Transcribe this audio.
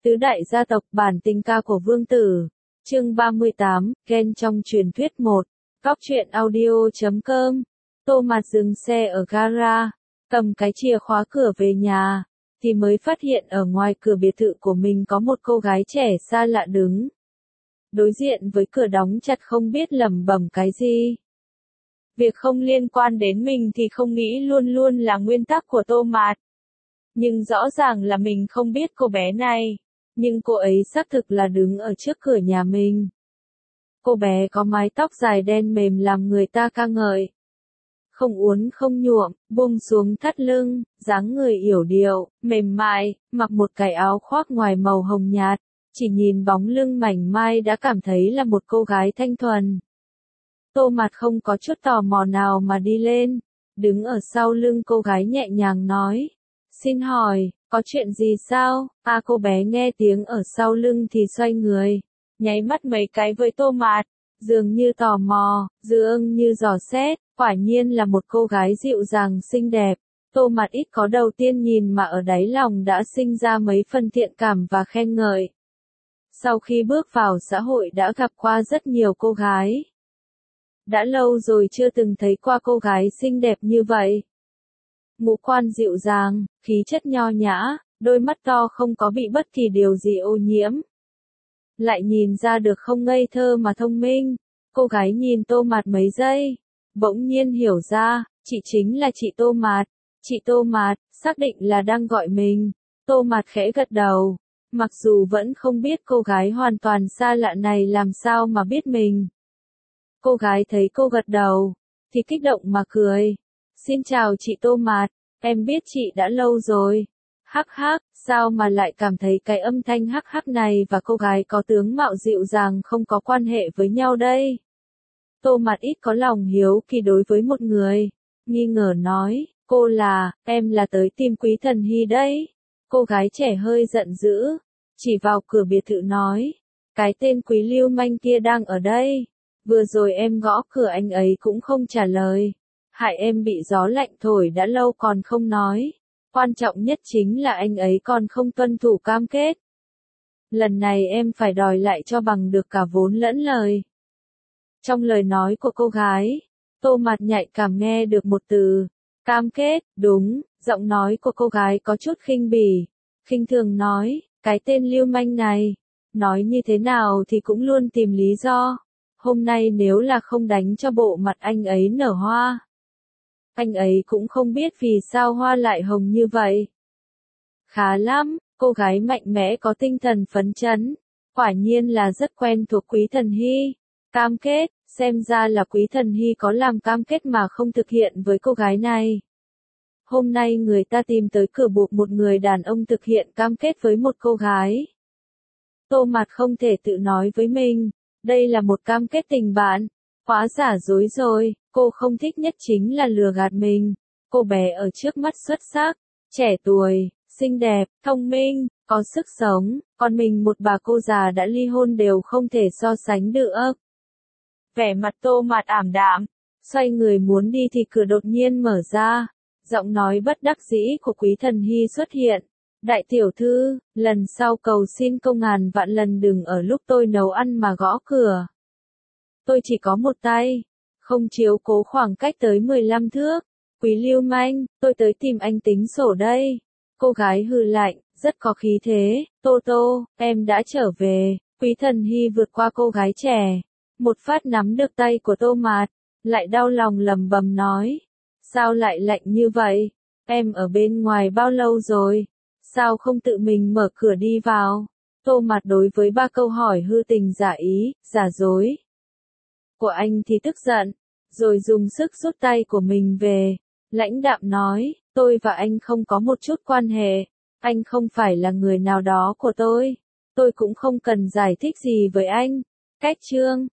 Tứ đại gia tộc bản tình ca của Vương Tử. Chương 38, Ken trong truyền thuyết 1. Cóc truyện audio.com. Tô Mạt dừng xe ở gara, cầm cái chìa khóa cửa về nhà, thì mới phát hiện ở ngoài cửa biệt thự của mình có một cô gái trẻ xa lạ đứng. Đối diện với cửa đóng chặt không biết lẩm bẩm cái gì. Việc không liên quan đến mình thì không nghĩ luôn luôn là nguyên tắc của Tô Mạt. Nhưng rõ ràng là mình không biết cô bé này. Nhưng cô ấy xác thực là đứng ở trước cửa nhà mình. Cô bé có mái tóc dài đen mềm làm người ta ca ngợi. Không uốn không nhuộm, buông xuống thắt lưng, dáng người yểu điệu, mềm mại, mặc một cái áo khoác ngoài màu hồng nhạt. Chỉ nhìn bóng lưng mảnh mai đã cảm thấy là một cô gái thanh thuần. Tô Mạt không có chút tò mò nào mà đi lên. Đứng ở sau lưng cô gái nhẹ nhàng nói. Xin hỏi, có chuyện gì sao? Cô bé nghe tiếng ở sau lưng thì xoay người, nháy mắt mấy cái với Tô Mạt, dường như tò mò, dường như dò xét, quả nhiên là một cô gái dịu dàng xinh đẹp. Tô Mạt ít có đầu tiên nhìn mà ở đáy lòng đã sinh ra mấy phần thiện cảm và khen ngợi. Sau khi bước vào xã hội đã gặp qua rất nhiều cô gái. Đã lâu rồi chưa từng thấy qua cô gái xinh đẹp như vậy. Ngũ quan dịu dàng, khí chất nho nhã, đôi mắt to không có bị bất kỳ điều gì ô nhiễm. Lại nhìn ra được không ngây thơ mà thông minh. Cô gái nhìn Tô Mạt mấy giây, bỗng nhiên hiểu ra, chị chính là chị Tô Mạt. Chị Tô Mạt, xác định là đang gọi mình. Tô Mạt khẽ gật đầu, mặc dù vẫn không biết cô gái hoàn toàn xa lạ này làm sao mà biết mình. Cô gái thấy cô gật đầu, thì kích động mà cười. Xin chào chị Tô Mạt, em biết chị đã lâu rồi. Hắc hắc, sao mà lại cảm thấy cái âm thanh hắc hắc này và cô gái có tướng mạo dịu dàng không có quan hệ với nhau đây? Tô Mạt ít có lòng hiếu kỳ đối với một người, nghi ngờ nói, em là tới tìm Quý Thần Hy đấy. Cô gái trẻ hơi giận dữ, chỉ vào cửa biệt thự nói, cái tên Quý lưu manh kia đang ở đây. Vừa rồi em gõ cửa anh ấy cũng không trả lời. Hại em bị gió lạnh thổi đã lâu còn không nói. Quan trọng nhất chính là anh ấy còn không tuân thủ cam kết. Lần này em phải đòi lại cho bằng được cả vốn lẫn lời. Trong lời nói của cô gái, Tô Mạt nhạy cảm nghe được một từ, cam kết. Đúng, giọng nói của cô gái có chút khinh bỉ, khinh thường nói, cái tên lưu manh này, nói như thế nào thì cũng luôn tìm lý do. Hôm nay nếu là không đánh cho bộ mặt anh ấy nở hoa. Anh ấy cũng không biết vì sao hoa lại hồng như vậy. Khá lắm, cô gái mạnh mẽ có tinh thần phấn chấn. Quả nhiên là rất quen thuộc Quý Thần Hy. Cam kết, xem ra là Quý Thần Hy có làm cam kết mà không thực hiện với cô gái này. Hôm nay người ta tìm tới cửa buộc một người đàn ông thực hiện cam kết với một cô gái. Tô Mạt không thể tự nói với mình, đây là một cam kết tình bạn. Quá giả dối rồi, cô không thích nhất chính là lừa gạt mình. Cô bé ở trước mắt xuất sắc, trẻ tuổi, xinh đẹp, thông minh, có sức sống, còn mình một bà cô già đã ly hôn đều không thể so sánh được. Vẻ mặt Tô Mạt ảm đạm, xoay người muốn đi thì cửa đột nhiên mở ra. Giọng nói bất đắc dĩ của Quý Thần Hy xuất hiện. Đại tiểu thư, lần sau cầu xin công ngàn vạn lần đừng ở lúc tôi nấu ăn mà gõ cửa. Tôi chỉ có một tay, không chiếu cố khoảng cách tới 15 thước. Quý lưu manh, tôi tới tìm anh tính sổ đây. Cô gái hừ lạnh, rất có khí thế. Tô, em đã trở về. Quý Thần Hy vượt qua cô gái trẻ, một phát nắm được tay của Tô Mạt, lại đau lòng lầm bầm nói. Sao lại lạnh như vậy? Em ở bên ngoài bao lâu rồi? Sao không tự mình mở cửa đi vào? Tô Mạt đối với ba câu hỏi hư tình giả ý, giả dối của anh thì tức giận, rồi dùng sức rút tay của mình về, lãnh đạm nói, tôi và anh không có một chút quan hệ, anh không phải là người nào đó của tôi cũng không cần giải thích gì với anh. Cách chương